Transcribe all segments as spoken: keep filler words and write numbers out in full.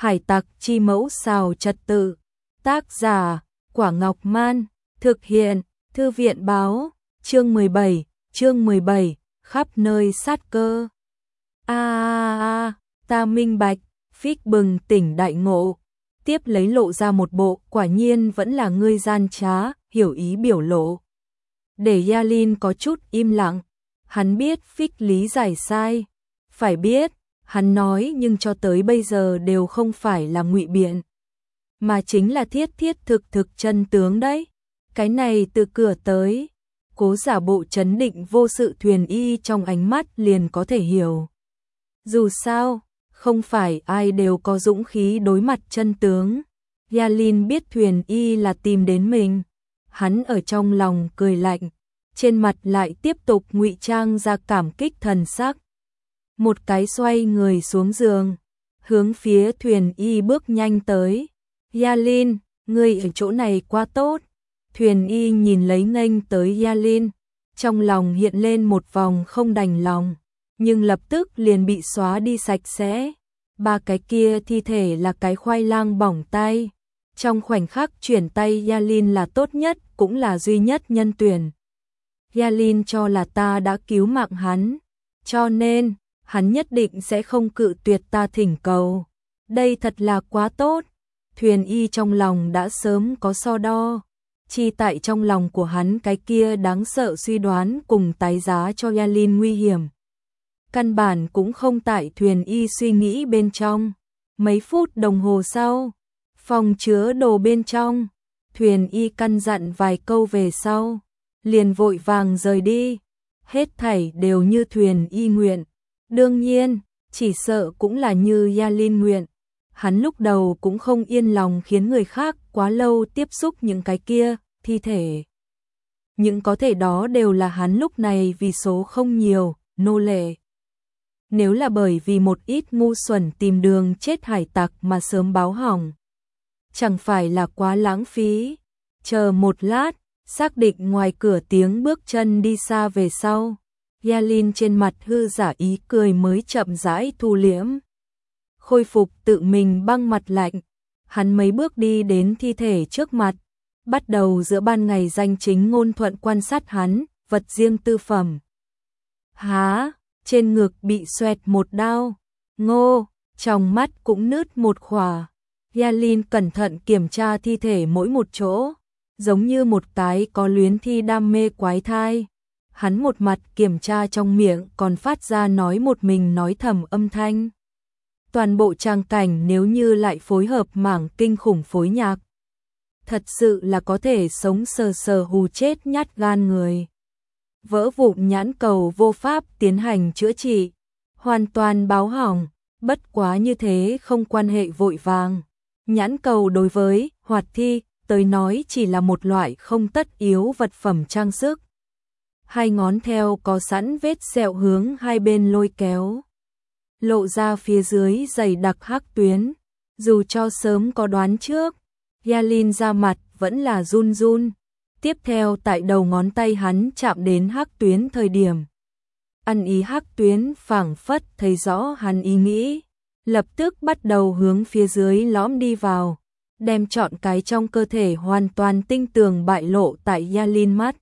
Hải tặc chi mẫu xào trật tự. Tác giả Quả Ngọc Man. Thực hiện Thư viện báo. Chương mười bảy. Chương mười bảy. Khắp nơi sát cơ. A a a, ta minh bạch. Phích bừng tỉnh đại ngộ. Tiếp lấy lộ ra một bộ, quả nhiên vẫn là ngươi gian trá, hiểu ý biểu lộ. Để Yalin có chút im lặng. Hắn biết Phích lý giải sai. Phải biết, hắn nói nhưng cho tới bây giờ đều không phải là ngụy biện, mà chính là thiết thiết thực thực chân tướng đấy. Cái này từ cửa tới, cố giả bộ trấn định vô sự Thuyền Y trong ánh mắt liền có thể hiểu. Dù sao, không phải ai đều có dũng khí đối mặt chân tướng. Yalin biết Thuyền Y là tìm đến mình. Hắn ở trong lòng cười lạnh, trên mặt lại tiếp tục ngụy trang ra cảm kích thần sắc. Một cái xoay người xuống giường, hướng phía Thuyền Y bước nhanh tới. Yalin, ngươi ở chỗ này quá tốt. Thuyền Y nhìn lấy nghênh tới Yalin, trong lòng hiện lên một vòng không đành lòng, nhưng lập tức liền bị xóa đi sạch sẽ. Ba cái kia thi thể là cái khoai lang bỏng tay. Trong khoảnh khắc chuyển tay Yalin là tốt nhất, cũng là duy nhất nhân tuyển. Yalin cho là ta đã cứu mạng hắn, cho nên hắn nhất định sẽ không cự tuyệt ta thỉnh cầu. Đây thật là quá tốt. Thuyền Y trong lòng đã sớm có so đo, chi tại trong lòng của hắn cái kia đáng sợ suy đoán cùng tái giá cho Yalin nguy hiểm. Căn bản cũng không tại Thuyền Y suy nghĩ bên trong. Mấy phút đồng hồ sau, phòng chứa đồ bên trong, Thuyền Y căn dặn vài câu về sau, liền vội vàng rời đi. Hết thảy đều như Thuyền Y nguyện. Đương nhiên, chỉ sợ cũng là như Yalin nguyện. Hắn lúc đầu cũng không yên lòng khiến người khác quá lâu tiếp xúc những cái kia thi thể. Những có thể đó đều là hắn lúc này vì số không nhiều, nô lệ. Nếu là bởi vì một ít ngu xuẩn tìm đường chết hải tặc mà sớm báo hỏng, chẳng phải là quá lãng phí. Chờ một lát, xác định ngoài cửa tiếng bước chân đi xa về sau, Yalin trên mặt hư giả ý cười mới chậm rãi thu liễm. Khôi phục tự mình băng mặt lạnh, hắn mấy bước đi đến thi thể trước mặt, bắt đầu giữa ban ngày danh chính ngôn thuận quan sát hắn, vật riêng tư phẩm. Há, trên ngực bị xoẹt một đao, ngô, trong mắt cũng nứt một khỏa. Yalin cẩn thận kiểm tra thi thể mỗi một chỗ, giống như một cái có luyến thi đam mê quái thai. Hắn một mặt kiểm tra trong miệng còn phát ra nói một mình nói thầm âm thanh. Toàn bộ trang cảnh nếu như lại phối hợp mảng kinh khủng phối nhạc, thật sự là có thể sống sờ sờ hù chết nhát gan người. Vỡ vụn nhãn cầu vô pháp tiến hành chữa trị, hoàn toàn báo hỏng, bất quá như thế không quan hệ vội vàng. Nhãn cầu đối với hoạt thi tới nói chỉ là một loại không tất yếu vật phẩm trang sức. Hai ngón theo có sẵn vết sẹo hướng hai bên lôi kéo, lộ ra phía dưới dày đặc hắc tuyến. Dù cho sớm có đoán trước, Yalin ra mặt vẫn là run run. Tiếp theo tại đầu ngón tay hắn chạm đến hắc tuyến thời điểm, ăn ý hắc tuyến phảng phất thấy rõ hắn ý nghĩ, lập tức bắt đầu hướng phía dưới lõm đi vào, đem trọn cái trong cơ thể hoàn toàn tinh tường bại lộ tại Yalin mắt.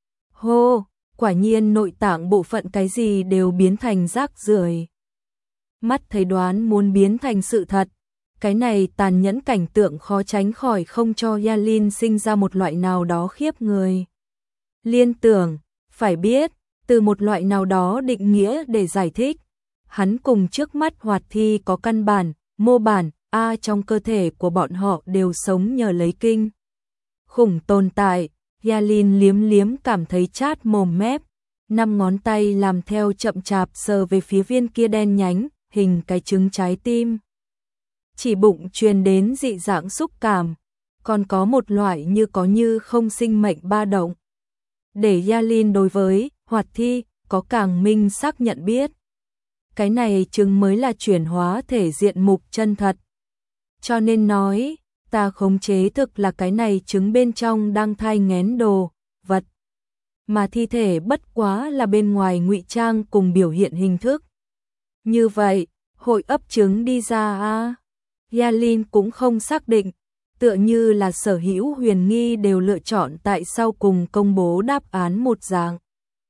Hô, quả nhiên nội tạng bộ phận cái gì đều biến thành rác rưởi. Mắt thấy đoán muốn biến thành sự thật, cái này tàn nhẫn cảnh tượng khó tránh khỏi không cho Yalin sinh ra một loại nào đó khiếp người. Liên tưởng, phải biết, từ một loại nào đó định nghĩa để giải thích, hắn cùng trước mắt hoạt thi có căn bản, mô bản, a trong cơ thể của bọn họ đều sống nhờ lấy kinh khủng tồn tại. Yalin liếm liếm cảm thấy chát mồm mép, năm ngón tay làm theo chậm chạp sờ về phía viên kia đen nhánh, hình cái trứng trái tim. Chỉ bụng truyền đến dị dạng xúc cảm, còn có một loại như có như không sinh mệnh ba động. Để Yalin đối với hoạt thi có càng minh xác nhận biết. Cái này chứng mới là chuyển hóa thể diện mục chân thật. Cho nên nói, ta khống chế thực là cái này trứng bên trong đang thai nghén đồ vật, mà thi thể bất quá là bên ngoài ngụy trang cùng biểu hiện hình thức. Như vậy, hội ấp trứng đi ra a. Yalin cũng không xác định, tựa như là sở hữu huyền nghi đều lựa chọn tại sao cùng công bố đáp án một dạng.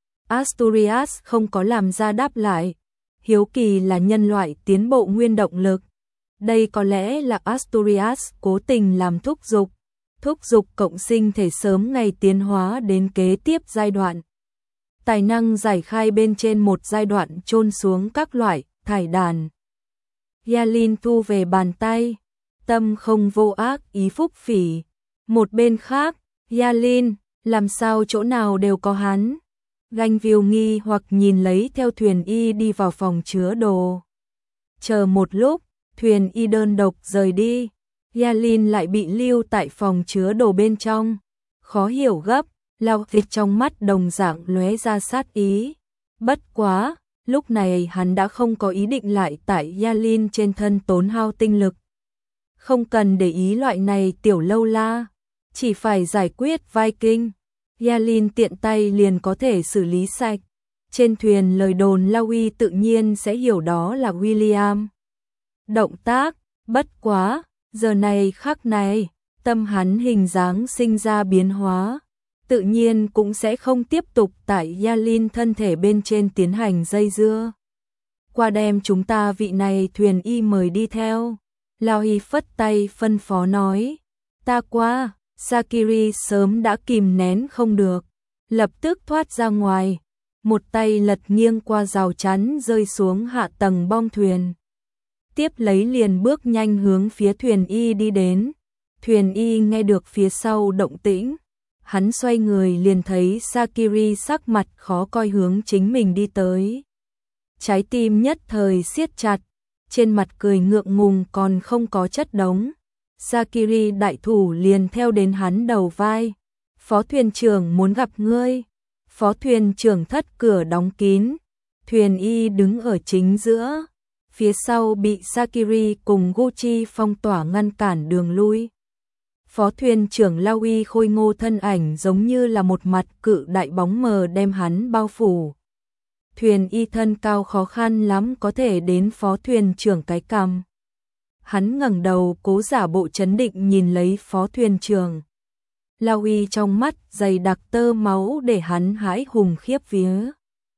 Asturias không có làm ra đáp lại. Hiếu kỳ là nhân loại tiến bộ nguyên động lực. Đây có lẽ là Asturias cố tình làm thúc giục, thúc giục cộng sinh thể sớm ngày tiến hóa đến kế tiếp giai đoạn. Tài năng giải khai bên trên một giai đoạn chôn xuống các loại thải đàn. Yalin thu về bàn tay, tâm không vô ác ý phúc phỉ. Một bên khác, Yalin, làm sao chỗ nào đều có hắn. Ganh Viu nghi hoặc nhìn lấy theo thuyền y đi vào phòng chứa đồ. Chờ một lúc, thuyền y đơn độc rời đi. Yalin lại bị lưu tại phòng chứa đồ bên trong. Khó hiểu gấp, lao thịt trong mắt đồng dạng lóe ra sát ý. Bất quá, lúc này hắn đã không có ý định lại tại Yalin trên thân tốn hao tinh lực. Không cần để ý loại này tiểu lâu la, chỉ phải giải quyết Viking. Yalin tiện tay liền có thể xử lý sạch. Trên thuyền lời đồn Lawi tự nhiên sẽ hiểu đó là William. Động tác, bất quá, giờ này khắc này, tâm hắn hình dáng sinh ra biến hóa, tự nhiên cũng sẽ không tiếp tục tại Yalin thân thể bên trên tiến hành dây dưa. Qua đem chúng ta vị này thuyền y mời đi theo. Lawi phất tay phân phó nói, ta qua. Sakiri sớm đã kìm nén không được, lập tức thoát ra ngoài, một tay lật nghiêng qua rào chắn rơi xuống hạ tầng bong thuyền. Tiếp lấy liền bước nhanh hướng phía thuyền y đi đến. Thuyền y nghe được phía sau động tĩnh, hắn xoay người liền thấy Sakiri sắc mặt khó coi hướng chính mình đi tới. Trái tim nhất thời siết chặt, trên mặt cười ngượng ngùng còn không có chất đống. Sakiri đại thủ liền theo đến hắn đầu vai. Phó thuyền trưởng muốn gặp ngươi. Phó thuyền trưởng thất cửa đóng kín. Thuyền y đứng ở chính giữa. Phía sau bị Sakiri cùng Gucci phong tỏa ngăn cản đường lui. Phó thuyền trưởng Lawi khôi ngô thân ảnh giống như là một mặt cự đại bóng mờ đem hắn bao phủ. Thuyền y thân cao khó khăn lắm có thể đến phó thuyền trưởng cái cằm. Hắn ngẩng đầu cố giả bộ chấn định nhìn lấy phó thuyền trưởng. Lawi trong mắt dày đặc tơ máu để hắn hãi hùng khiếp vía.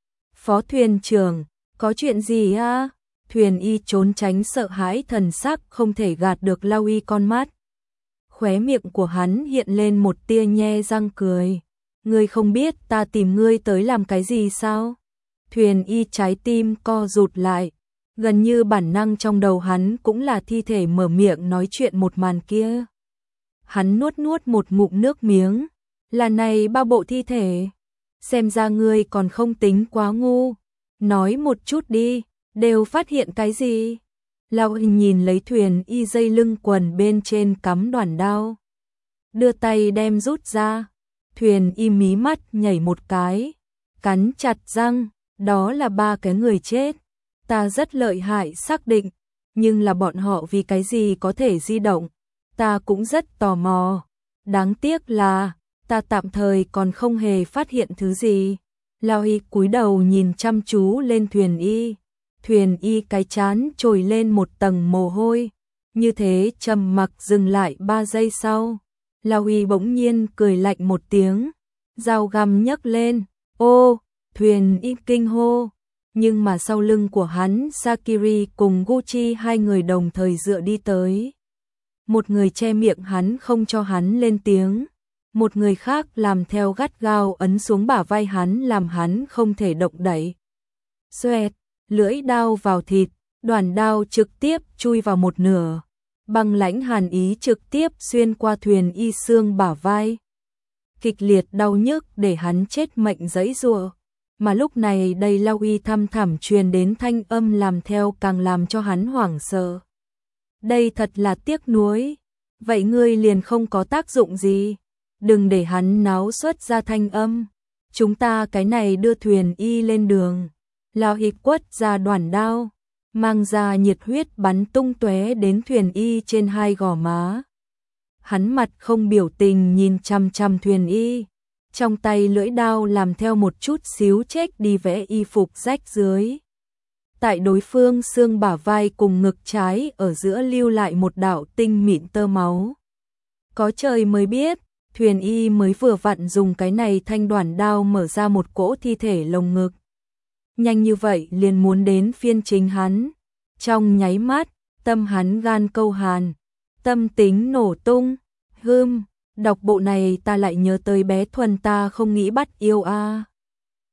Phó thuyền trưởng, có chuyện gì à? Thuyền y trốn tránh sợ hãi thần sắc không thể gạt được Lawi con mắt. Khóe miệng của hắn hiện lên một tia nhe răng cười. Ngươi không biết ta tìm ngươi tới làm cái gì sao? Thuyền y trái tim co rụt lại. Gần như bản năng trong đầu hắn cũng là thi thể mở miệng nói chuyện một màn kia. Hắn nuốt nuốt một ngụm nước miếng. Là này bao bộ thi thể. Xem ra ngươi còn không tính quá ngu. Nói một chút đi, đều phát hiện cái gì? Lao hình nhìn lấy thuyền y dây lưng quần bên trên cắm đoản đao. Đưa tay đem rút ra. Thuyền y mí mắt nhảy một cái. Cắn chặt răng, đó là ba cái người chết. Ta rất lợi hại xác định, nhưng là bọn họ vì cái gì có thể di động, ta cũng rất tò mò. Đáng tiếc là, ta tạm thời còn không hề phát hiện thứ gì. Lao y cúi đầu nhìn chăm chú lên thuyền y. Thuyền y cái chán trồi lên một tầng mồ hôi. Như thế trầm mặc dừng lại ba giây sau. Lao y bỗng nhiên cười lạnh một tiếng. Dao găm nhấc lên. Ô, thuyền y kinh hô. Nhưng mà sau lưng của hắn, Sakiri cùng Gucci hai người đồng thời dựa đi tới. Một người che miệng hắn không cho hắn lên tiếng. Một người khác làm theo gắt gao ấn xuống bả vai hắn làm hắn không thể động đậy. Xoẹt, lưỡi đao vào thịt, đoản đao trực tiếp chui vào một nửa. Băng lãnh hàn ý trực tiếp xuyên qua thuyền y xương bả vai. Kịch liệt đau nhức để hắn chết mệnh giãy giụa. Mà lúc này đây Lawi thăm thẳm truyền đến thanh âm làm theo càng làm cho hắn hoảng sợ. Đây thật là tiếc nuối. Vậy ngươi liền không có tác dụng gì. Đừng để hắn náo xuất ra thanh âm. Chúng ta cái này đưa thuyền y lên đường. Lawi quất ra đoản đao, mang ra nhiệt huyết bắn tung tóe đến thuyền y trên hai gò má. Hắn mặt không biểu tình nhìn chằm chằm thuyền y. Trong tay lưỡi đao làm theo một chút xíu chết đi vẽ y phục rách dưới. tại đối phương xương bả vai cùng ngực trái ở giữa lưu lại một đạo tinh mịn tơ máu. Có trời mới biết, Thuyền Y mới vừa vặn dùng cái này thanh đoản đao mở ra một cỗ thi thể lồng ngực. Nhanh như vậy liền muốn đến phiên chính hắn. Trong nháy mắt, tâm hắn gan câu hàn, tâm tính nổ tung. Hưm, đọc bộ này ta lại nhớ tới bé Thuần ta không nghĩ bắt yêu a.